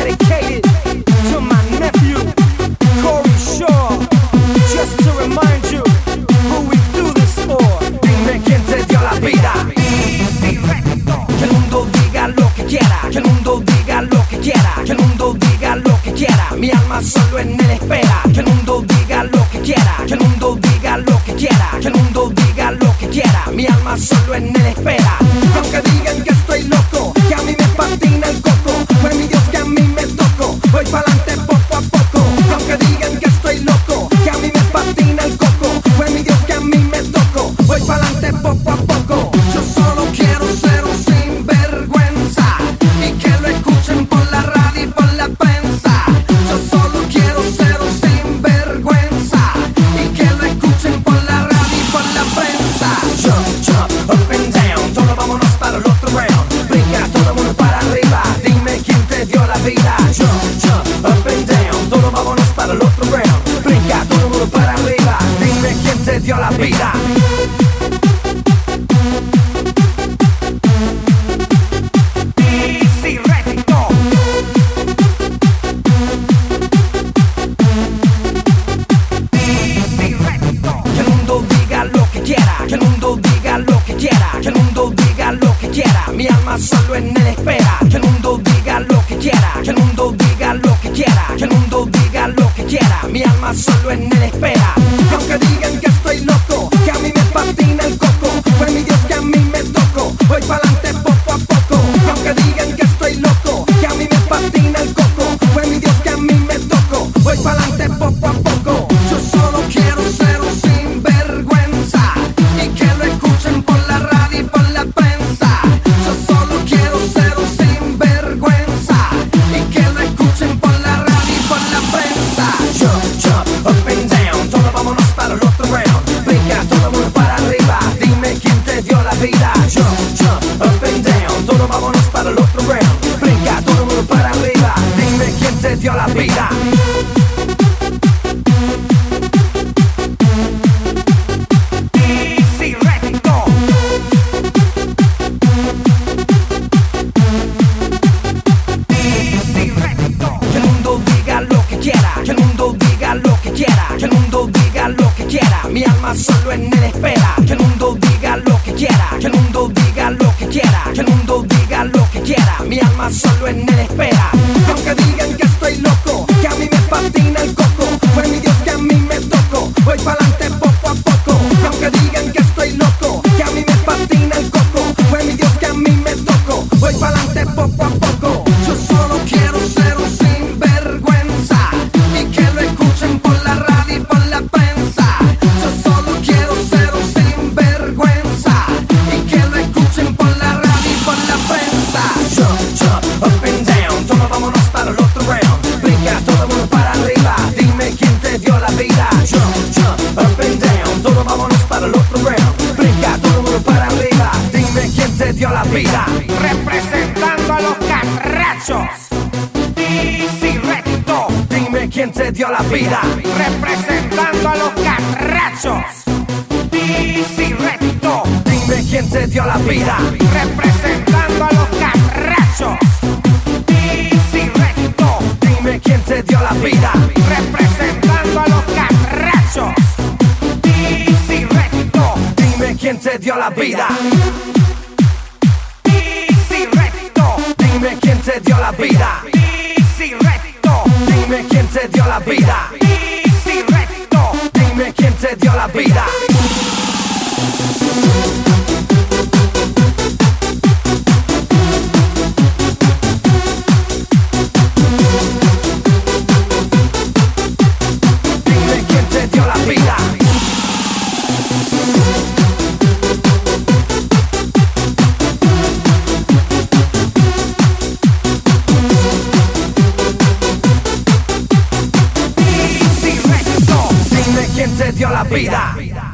dedicated to my nephew, Corey Shaw. Just to remind you who we do this for. Dime quién te dio la vida. Que el mundo diga lo que quiera, que el mundo diga lo que quiera, que el mundo diga lo que quiera. Mi alma solo en él espera. Que el mundo diga lo que quiera, que el mundo diga lo que quiera, que el mundo diga lo que quiera. Mi alma solo en él espera. Aunque digan que estoy loco, que a mí me patina el coco, fue mi Dios que a mí me tocó. Voy pa'lante poco a poco. Aunque digan que estoy loco, que a mí me patina el coco, fue mi Dios que a mí me tocó. Voy pa'lante poco a poco. Yo solo quiero ser un sinvergüenza y que lo escuchen por la radio y por la prensa. Yo solo quiero ser un sinvergüenza y que lo escuchen por la radio y por la prensa. Jump, jump, up and down, todos vámonos para el otro round. Brinca todo el mundo para arriba, dime quién te dio la vida. Jump, jump, up and down, todos vámonos para el otro round. Brinca todo el mundo para arriba, dime quién te dio la vida. Que el mundo diga lo que quiera, que el mundo diga lo que quiera. Mi alma solo en él espera. Que el mundo diga lo que quiera, que el mundo diga lo que quiera, que el mundo diga lo que quiera. Mi alma solo en él espera. Aunque digan que estoy loco, que a mí me patina el coco, fue mi Dios que a mí me tocó. Voy pa'lante poco a poco. Aunque digan que estoy loco, que a mí me patina el coco, fue mi Dios que a mí me tocó. Voy pa'lante poco a poco. Yo solo quiero ser un sinvergüenza y que lo escuchen por la radio y por la prensa. Yo solo quiero ser un sinvergüenza y que lo escuchen por la radio y por la prensa. Jump, jump, up and down, todos vámonos para el otro round. Brinca todo el mundo para arriba, dime quién te dio la vida. Jump, jump, up and down, todos vámonos para el otro round. Brinca todo el mundo para arriba, dime quién te dio la vida. Que el mundo diga lo que quiera, que el mundo diga lo que quiera. Mi alma solo en él espera. Que el mundo diga lo que quiera, que el mundo diga lo que quiera, que el mundo diga lo que quiera. Mi alma solo en él espera. Aunque digan que estoy loco, que a mí me patina el coco, fue mi Dios que a mí me tocó. Voy pa'lante poco a poco. Aunque digan que estoy loco, que a mí me patina el coco, fue mi Dios que a mí me tocó. Voy pa'lante poco a poco. Yo solo quiero ser un sinvergüenza y que lo escuchen por la radio y por la prensa. Yo solo quiero ser un sinvergüenza y que lo escuchen por la radio y por la prensa. Jump, jump, up and down, todos vámonos para el otro round. Brinca todo el mundo para arriba, dime quién te dio la vida. Jump, jump, up and down, todos vámonos para el otro round. Brinca todo el mundo para arriba, dime quién te dio la vida. Representando a los catrachos, Easy Recto. Dime quién te dio la vida. Representando a los catrachos, Easy Recto. Dime quién te dio la vida. Representando a los catrachos, Easy Recto. Dime quién te dio la vida. Representando a los catrachos, Easy Recto. Dime quién te dio la vida. Easy Recto. Dime quién te dio la vida. Easy Recto. Dime quién te dio la vida. Easy Recto. Dime quién te dio la vida. Dime quién te dio la vida. Easy Recto. Dime quién te dio la vida.